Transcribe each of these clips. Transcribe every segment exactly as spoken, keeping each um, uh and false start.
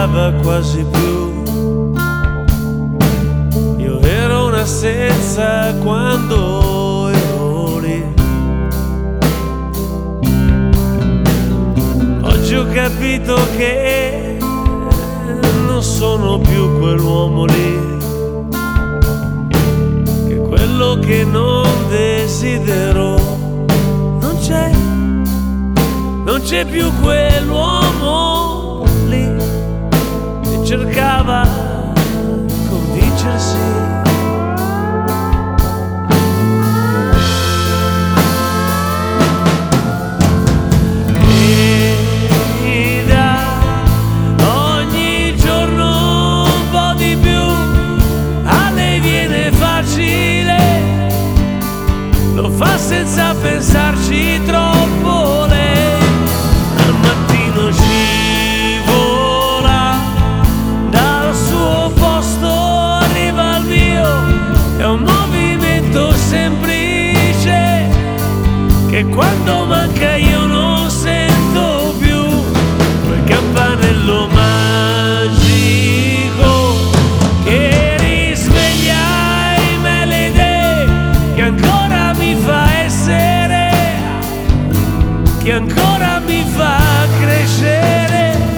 cercava quasi più. Io ero un'assenza quando ero lì. Oggi ho capito che non sono più quell'uomo lì, che quello che non desidero non c'è, non c'è più quell'uomo lì che cercava convincersi. Lo fa senza pensarci troppo lei. Al mattino scivola dal suo posto, arriva al mio. È un movimento semplice che quando manca io non sento più. Quel campanello magico che risveglia in me le idee, che ancora mi fa essere, che ancora mi fa crescere.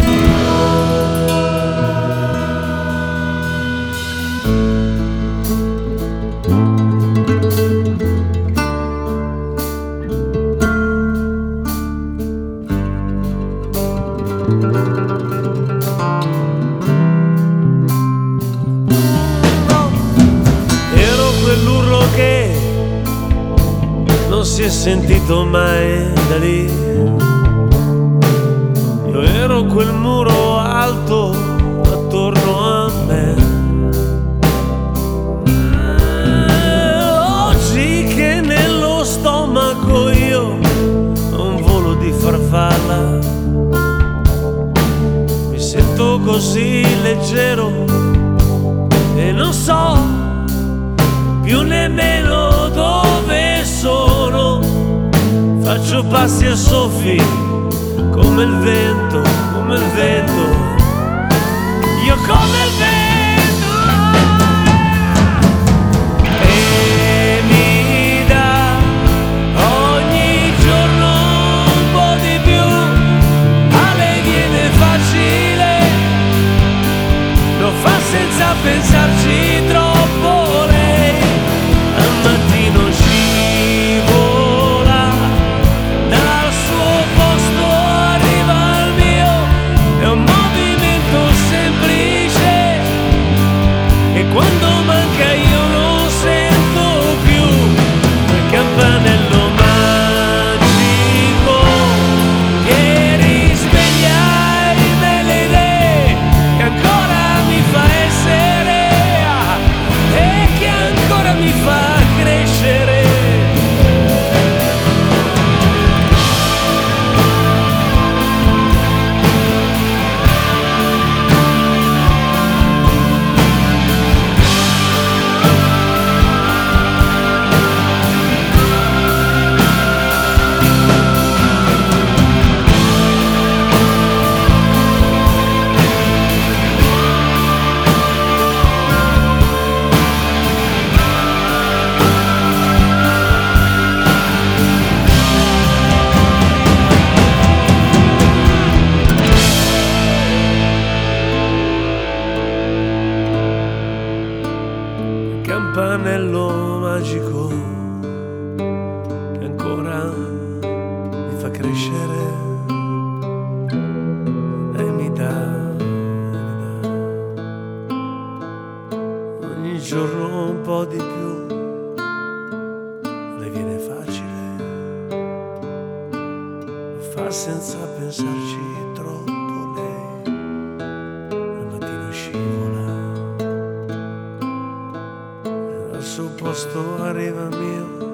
Ero quell'urlo che non si è sentito mai da lì. Io ero quel muro alto attorno a me. Oggi che nello stomaco io ho un volo di farfalla, mi sento così leggero e non so più nemmeno dove sono. Faccio passi a soffi come il vento, come il vento, io come il vento. E mi dà ogni giorno un po' di più. A lei viene facile, lo fa senza pensarci troppo lei. Al mattino scivola dal suo posto, arriva al mio. È un movimento semplice e quando manca io non sento più. Quel campanello magico che risveglia in me le idee, che ancora mi fa essere e che ancora mi fa crescere. Campanello magico che ancora mi fa crescere e mi dà, mi dà ogni giorno un po' di più. Le viene facile, lo fa senza pensarci troppo lei. Al mattino scivola, al suo posto arriva il mio.